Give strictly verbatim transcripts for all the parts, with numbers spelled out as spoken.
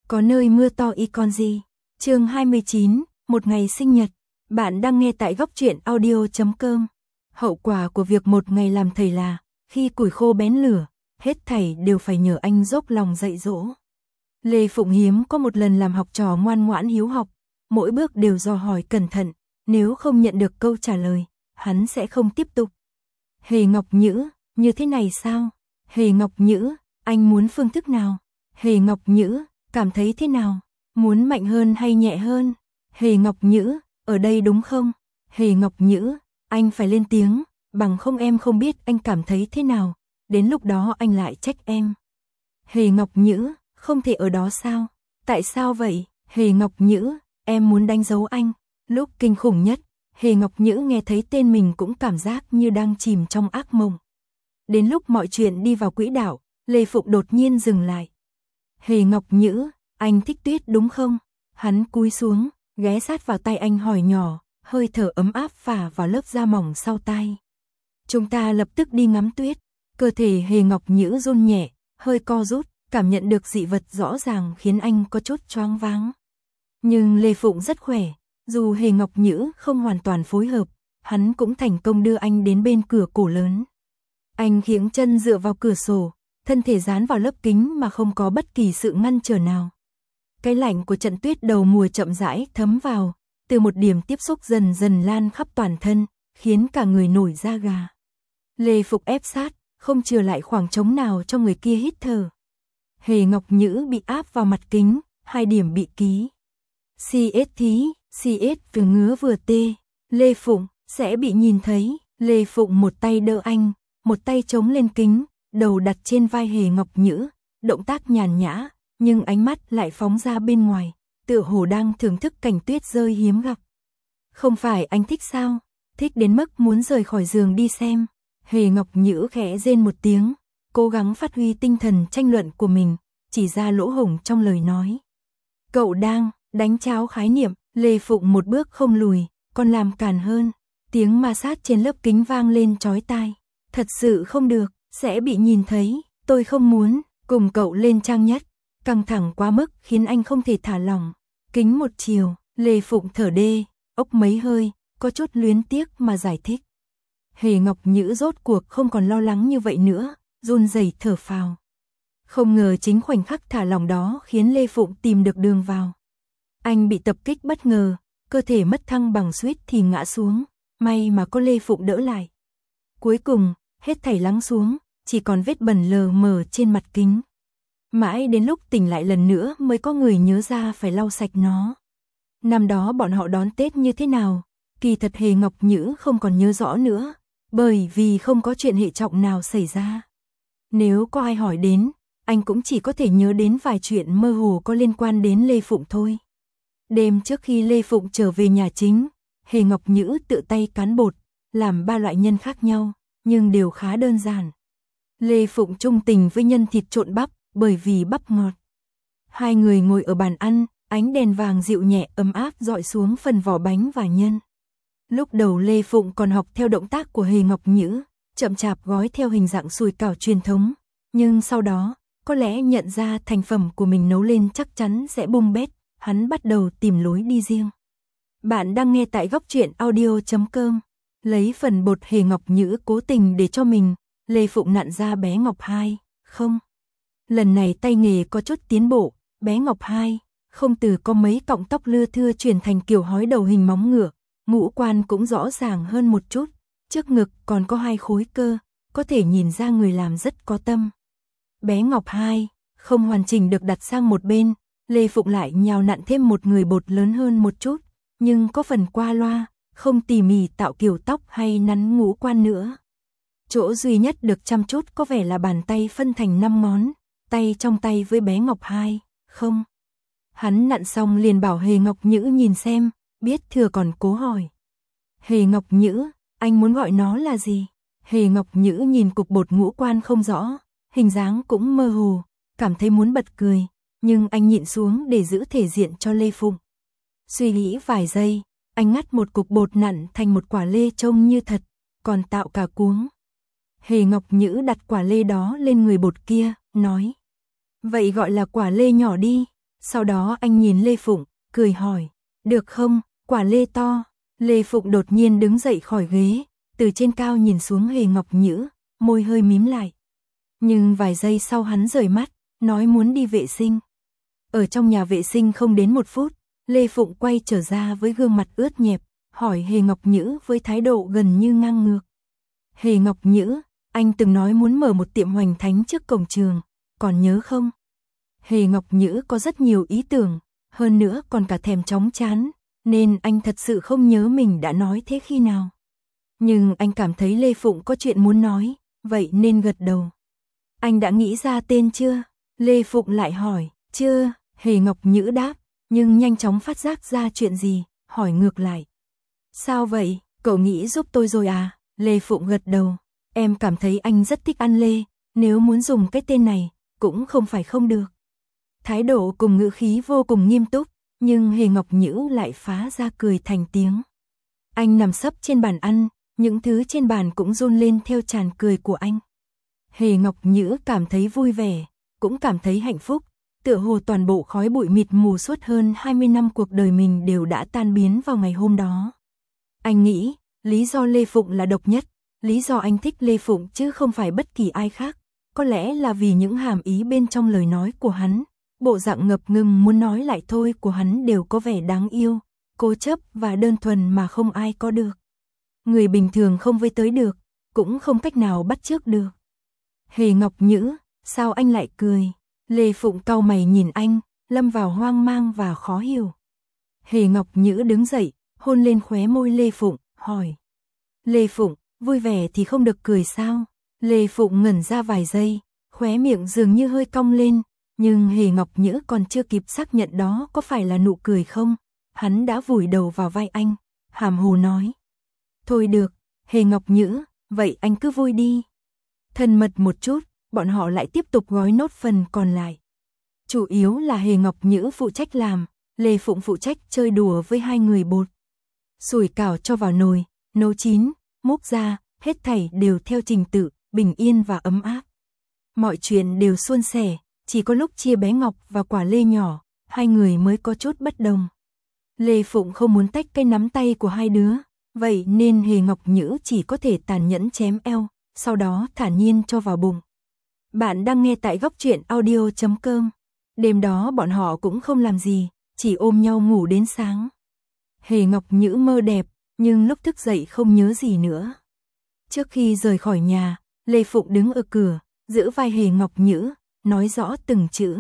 Có nơi mưa to y con gì. Chương hai mươi chín, một ngày sinh nhật. Bạn đang nghe tại góc truyện audio chấm com. Hậu quả của việc một ngày làm thầy là, khi củi khô bén lửa, hết thảy đều phải nhờ anh dốc lòng dạy dỗ. Lê Phụng hiếm có một lần làm học trò ngoan ngoãn hiếu học, mỗi bước đều dò hỏi cẩn thận, nếu không nhận được câu trả lời, hắn sẽ không tiếp tục. Hề Ngọc Nhữ, như thế này sao? Hề Ngọc Nhữ, anh muốn phương thức nào? Hề Ngọc Nhữ, cảm thấy thế nào? Muốn mạnh hơn hay nhẹ hơn? Hề Ngọc Nhữ, ở đây đúng không? Hề Ngọc Nhữ, anh phải lên tiếng, bằng không em không biết anh cảm thấy thế nào, đến lúc đó anh lại trách em. Hề Ngọc Nhữ, không thể ở đó sao? Tại sao vậy? Hề Ngọc Nhữ, em muốn đánh dấu anh. Lúc kinh khủng nhất, Hề Ngọc Nhữ nghe thấy tên mình cũng cảm giác như đang chìm trong ác mộng. Đến lúc mọi chuyện đi vào quỹ đạo, Lê Phụng đột nhiên dừng lại. Hề Ngọc Nhữ, anh thích Tuyết đúng không? Hắn cúi xuống, ghé sát vào tay anh hỏi nhỏ, hơi thở ấm áp phả vào lớp da mỏng sau tai. Chúng ta lập tức đi ngắm tuyết. Cơ thể Hề Ngọc Nhữ run nhẹ, hơi co rút, cảm nhận được dị vật rõ ràng khiến anh có chút choáng váng. Nhưng Lê Phụng rất khỏe, dù Hề Ngọc Nhữ không hoàn toàn phối hợp, hắn cũng thành công đưa anh đến bên cửa cổ lớn. Anh khiễng chân dựa vào cửa sổ, thân thể dán vào lớp kính mà không có bất kỳ sự ngăn trở nào. Cái lạnh của trận tuyết đầu mùa chậm rãi thấm vào, từ một điểm tiếp xúc dần dần lan khắp toàn thân, khiến cả người nổi da gà. Lê Phụng ép sát, không chừa lại khoảng trống nào cho người kia hít thở. Hề Ngọc Nhữ bị áp vào mặt kính, hai điểm bị ký. xê ét thí, xê ét vừa ngứa vừa tê. Lê Phụng, sẽ bị nhìn thấy. Lê Phụng một tay đỡ anh, một tay chống lên kính, đầu đặt trên vai Hề Ngọc Nhữ, động tác nhàn nhã, nhưng ánh mắt lại phóng ra bên ngoài, tựa hồ đang thưởng thức cảnh tuyết rơi hiếm gặp. Không phải anh thích sao? Thích đến mức muốn rời khỏi giường đi xem. Hề Ngọc Nhữ khẽ rên một tiếng, cố gắng phát huy tinh thần tranh luận của mình, chỉ ra lỗ hổng trong lời nói. Cậu đang đánh tráo khái niệm. Lê Phụng một bước không lùi, còn làm càn hơn. Tiếng ma sát trên lớp kính vang lên chói tai. Thật sự không được, sẽ bị nhìn thấy, tôi không muốn, cùng cậu lên trang nhất. Căng thẳng quá mức khiến anh không thể thả lỏng. Kính một chiều, Lê Phụng thở đê, ốc mấy hơi, có chút luyến tiếc mà giải thích. Hề Ngọc Nhữ rốt cuộc không còn lo lắng như vậy nữa, run rẩy thở phào. Không ngờ chính khoảnh khắc thả lỏng đó khiến Lê Phụng tìm được đường vào. Anh bị tập kích bất ngờ, cơ thể mất thăng bằng suýt thì ngã xuống, may mà có Lê Phụng đỡ lại. Cuối cùng, hết thảy lắng xuống, chỉ còn vết bẩn lờ mờ trên mặt kính. Mãi đến lúc tỉnh lại lần nữa mới có người nhớ ra phải lau sạch nó. Năm đó bọn họ đón Tết như thế nào, kỳ thật Hề Ngọc Nhữ không còn nhớ rõ nữa, bởi vì không có chuyện hệ trọng nào xảy ra. Nếu có ai hỏi đến, anh cũng chỉ có thể nhớ đến vài chuyện mơ hồ có liên quan đến Lê Phụng thôi. Đêm trước khi Lê Phụng trở về nhà chính, Hề Ngọc Nhữ tự tay cán bột, làm ba loại nhân khác nhau, nhưng đều khá đơn giản. Lê Phụng trung tình với nhân thịt trộn bắp, bởi vì bắp ngọt. Hai người ngồi ở bàn ăn, ánh đèn vàng dịu nhẹ ấm áp dọi xuống phần vỏ bánh và nhân. Lúc đầu Lê Phụng còn học theo động tác của Hề Ngọc Nhữ, chậm chạp gói theo hình dạng sùi cảo truyền thống, nhưng sau đó, có lẽ nhận ra thành phẩm của mình nấu lên chắc chắn sẽ bung bét, hắn bắt đầu tìm lối đi riêng. Bạn đang nghe tại góc truyện audio chấm com. Lấy phần bột Hề Ngọc Nhữ cố tình để cho mình, Lê Phụng nặn ra bé Ngọc Hai, không. Lần này tay nghề có chút tiến bộ, bé Ngọc Hai, không từ có mấy cọng tóc lưa thưa chuyển thành kiểu hói đầu hình móng ngựa, ngũ quan cũng rõ ràng hơn một chút, trước ngực còn có hai khối cơ, có thể nhìn ra người làm rất có tâm. Bé Ngọc Hai, không hoàn chỉnh được đặt sang một bên, Lê Phụng lại nhào nặn thêm một người bột lớn hơn một chút, nhưng có phần qua loa, không tỉ mỉ tạo kiểu tóc hay nắn ngũ quan nữa. Chỗ duy nhất được chăm chút có vẻ là bàn tay phân thành năm ngón, tay trong tay với bé Ngọc Hai, không. Hắn nặn xong liền bảo Hề Ngọc Nhữ nhìn xem, biết thừa còn cố hỏi. Hề Ngọc Nhữ, anh muốn gọi nó là gì? Hề Ngọc Nhữ nhìn cục bột ngũ quan không rõ, hình dáng cũng mơ hồ, cảm thấy muốn bật cười, nhưng anh nhịn xuống để giữ thể diện cho Lê Phụng. Suy nghĩ vài giây, anh ngắt một cục bột nặn thành một quả lê trông như thật, còn tạo cả cuống. Hề Ngọc Nhữ đặt quả lê đó lên người bột kia, nói. Vậy gọi là quả lê nhỏ đi. Sau đó anh nhìn Lê Phụng, cười hỏi, được không, quả lê to. Lê Phụng đột nhiên đứng dậy khỏi ghế, từ trên cao nhìn xuống Hề Ngọc Nhữ, môi hơi mím lại. Nhưng vài giây sau hắn rời mắt, nói muốn đi vệ sinh. Ở trong nhà vệ sinh không đến một phút, Lê Phụng quay trở ra với gương mặt ướt nhẹp, hỏi Hề Ngọc Nhữ với thái độ gần như ngang ngược. Hề Ngọc Nhữ, anh từng nói muốn mở một tiệm hoành thánh trước cổng trường, còn nhớ không? Hề Ngọc Nhữ có rất nhiều ý tưởng, hơn nữa còn cả thèm chóng chán, nên anh thật sự không nhớ mình đã nói thế khi nào. Nhưng anh cảm thấy Lê Phụng có chuyện muốn nói, vậy nên gật đầu. Anh đã nghĩ ra tên chưa? Lê Phụng lại hỏi, chưa, Hề Ngọc Nhữ đáp, nhưng nhanh chóng phát giác ra chuyện gì, hỏi ngược lại. Sao vậy, cậu nghĩ giúp tôi rồi à? Lê Phụng gật đầu, em cảm thấy anh rất thích ăn lê, nếu muốn dùng cái tên này, cũng không phải không được. Thái độ cùng ngữ khí vô cùng nghiêm túc, nhưng Hề Ngọc Nhữ lại phá ra cười thành tiếng. Anh nằm sấp trên bàn ăn, những thứ trên bàn cũng run lên theo tràn cười của anh. Hề Ngọc Nhữ cảm thấy vui vẻ, cũng cảm thấy hạnh phúc, tựa hồ toàn bộ khói bụi mịt mù suốt hơn hai mươi năm cuộc đời mình đều đã tan biến vào ngày hôm đó. Anh nghĩ, lý do Lê Phụng là độc nhất, lý do anh thích Lê Phụng chứ không phải bất kỳ ai khác, có lẽ là vì những hàm ý bên trong lời nói của hắn, bộ dạng ngập ngừng muốn nói lại thôi của hắn đều có vẻ đáng yêu, cố chấp và đơn thuần mà không ai có được. Người bình thường không với tới được, cũng không cách nào bắt chước được. Hề Ngọc Nhữ, sao anh lại cười? Lê Phụng cau mày nhìn anh, lâm vào hoang mang và khó hiểu. Hề Ngọc Nhữ đứng dậy, hôn lên khóe môi Lê Phụng, hỏi. Lê Phụng, vui vẻ thì không được cười sao? Lê Phụng ngẩn ra vài giây, khóe miệng dường như hơi cong lên, nhưng Hề Ngọc Nhữ còn chưa kịp xác nhận đó có phải là nụ cười không. Hắn đã vùi đầu vào vai anh, hàm hồ nói. Thôi được, Hề Ngọc Nhữ, vậy anh cứ vui đi. Thân mật một chút, bọn họ lại tiếp tục gói nốt phần còn lại. Chủ yếu là Hề Ngọc Nhữ phụ trách làm, Lê Phụng phụ trách chơi đùa với hai người bột. Sủi cảo cho vào nồi, nấu chín, múc ra, hết thảy đều theo trình tự, bình yên và ấm áp. Mọi chuyện đều suôn sẻ, chỉ có lúc chia bé Ngọc và quả lê nhỏ, hai người mới có chút bất đồng. Lê Phụng không muốn tách cái nắm tay của hai đứa, vậy nên Hề Ngọc Nhữ chỉ có thể tàn nhẫn chém eo, sau đó thản nhiên cho vào bụng. Bạn đang nghe tại góc truyện audio chấm com. Đêm đó bọn họ cũng không làm gì, chỉ ôm nhau ngủ đến sáng. Hề Ngọc Nhữ mơ đẹp, nhưng lúc thức dậy không nhớ gì nữa. Trước khi rời khỏi nhà, Lê Phụng đứng ở cửa, giữ vai Hề Ngọc Nhữ, nói rõ từng chữ.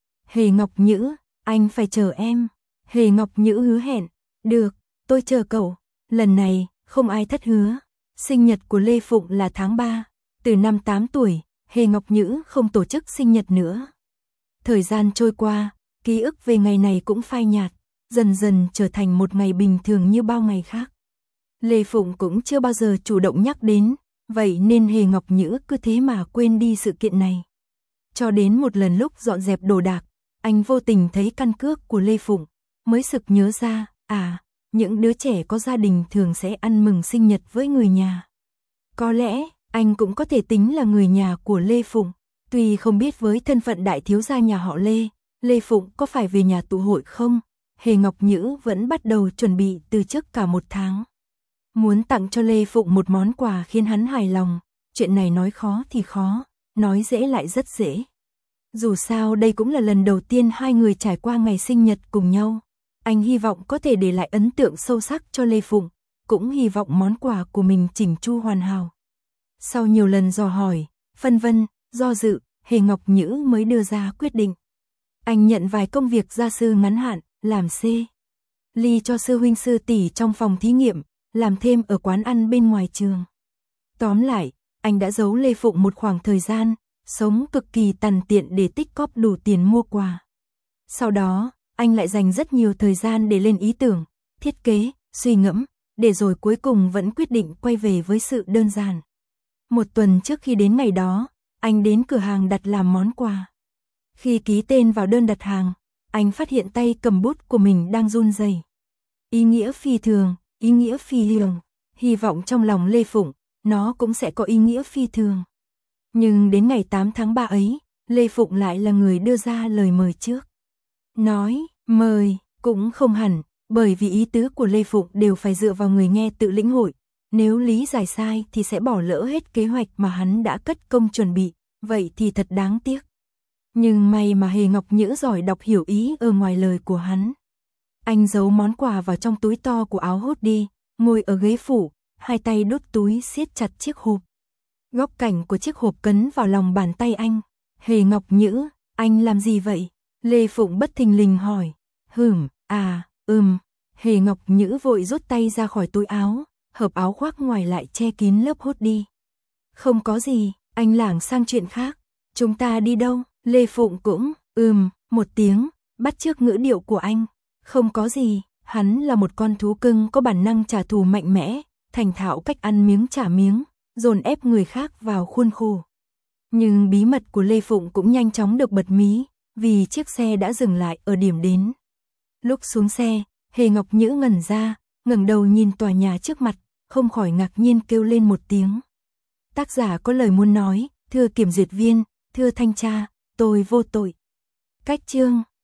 Hề Ngọc Nhữ, anh phải chờ em. Hề Ngọc Nhữ hứa hẹn, được, tôi chờ cậu. Lần này, không ai thất hứa. Sinh nhật của Lê Phụng là tháng ba, từ năm tám tuổi, Hề Ngọc Nhữ không tổ chức sinh nhật nữa. Thời gian trôi qua, ký ức về ngày này cũng phai nhạt, dần dần trở thành một ngày bình thường như bao ngày khác. Lê Phụng cũng chưa bao giờ chủ động nhắc đến, vậy nên Hề Ngọc Nhữ cứ thế mà quên đi sự kiện này. Cho đến một lần lúc dọn dẹp đồ đạc, anh vô tình thấy căn cước của Lê Phụng, mới sực nhớ ra, à, những đứa trẻ có gia đình thường sẽ ăn mừng sinh nhật với người nhà. Có lẽ, anh cũng có thể tính là người nhà của Lê Phụng, tuy không biết với thân phận đại thiếu gia nhà họ Lê, Lê Phụng có phải về nhà tụ hội không, Hề Ngọc Nhữ vẫn bắt đầu chuẩn bị từ trước cả một tháng. Muốn tặng cho Lê Phụng một món quà khiến hắn hài lòng, chuyện này nói khó thì khó, nói dễ lại rất dễ. Dù sao đây cũng là lần đầu tiên hai người trải qua ngày sinh nhật cùng nhau. Anh hy vọng có thể để lại ấn tượng sâu sắc cho Lê Phụng, cũng hy vọng món quà của mình chỉnh chu hoàn hảo. Sau nhiều lần dò hỏi, phân vân, do dự, Hề Ngọc Nhữ mới đưa ra quyết định. Anh nhận vài công việc gia sư ngắn hạn, làm C. Ly cho sư huynh sư tỷ trong phòng thí nghiệm, làm thêm ở quán ăn bên ngoài trường. Tóm lại, anh đã giấu Lê Phụng một khoảng thời gian, sống cực kỳ tằn tiện để tích cóp đủ tiền mua quà. Sau đó, anh lại dành rất nhiều thời gian để lên ý tưởng, thiết kế, suy ngẫm, để rồi cuối cùng vẫn quyết định quay về với sự đơn giản. Một tuần trước khi đến ngày đó, anh đến cửa hàng đặt làm món quà. Khi ký tên vào đơn đặt hàng, anh phát hiện tay cầm bút của mình đang run rẩy. Ý nghĩa phi thường, ý nghĩa phi thường, hy vọng trong lòng Lê Phụng, nó cũng sẽ có ý nghĩa phi thường. Nhưng đến ngày tám tháng ba ấy, Lê Phụng lại là người đưa ra lời mời trước. nói, mời, cũng không hẳn, bởi vì ý tứ của Lê Phụng đều phải dựa vào người nghe tự lĩnh hội. Nếu lý giải sai thì sẽ bỏ lỡ hết kế hoạch mà hắn đã cất công chuẩn bị, vậy thì thật đáng tiếc. Nhưng may mà Hề Ngọc Nhữ giỏi đọc hiểu ý ở ngoài lời của hắn. Anh giấu món quà vào trong túi to của áo hốt đi, ngồi ở ghế phủ, hai tay đút túi siết chặt chiếc hộp. Góc cảnh của chiếc hộp cấn vào lòng bàn tay anh. Hề Ngọc Nhữ, anh làm gì vậy? Lê Phụng bất thình lình hỏi. Hửm, à, ừm. Hề Ngọc Nhữ vội rút tay ra khỏi túi áo, hợp áo khoác ngoài lại che kín lớp hốt đi. Không có gì, anh lảng sang chuyện khác. Chúng ta đi đâu? Lê Phụng cũng, ừm, một tiếng, bắt chước ngữ điệu của anh. Không có gì, hắn là một con thú cưng có bản năng trả thù mạnh mẽ, thành thạo cách ăn miếng trả miếng, dồn ép người khác vào khuôn khổ. Nhưng bí mật của Lê Phụng cũng nhanh chóng được bật mí, vì chiếc xe đã dừng lại ở điểm đến. Lúc xuống xe, Hề Ngọc Nhữ ngẩn ra, ngẩng đầu nhìn tòa nhà trước mặt, không khỏi ngạc nhiên kêu lên một tiếng. Tác giả có lời muốn nói, thưa kiểm duyệt viên, thưa thanh tra, tôi vô tội. Cách chương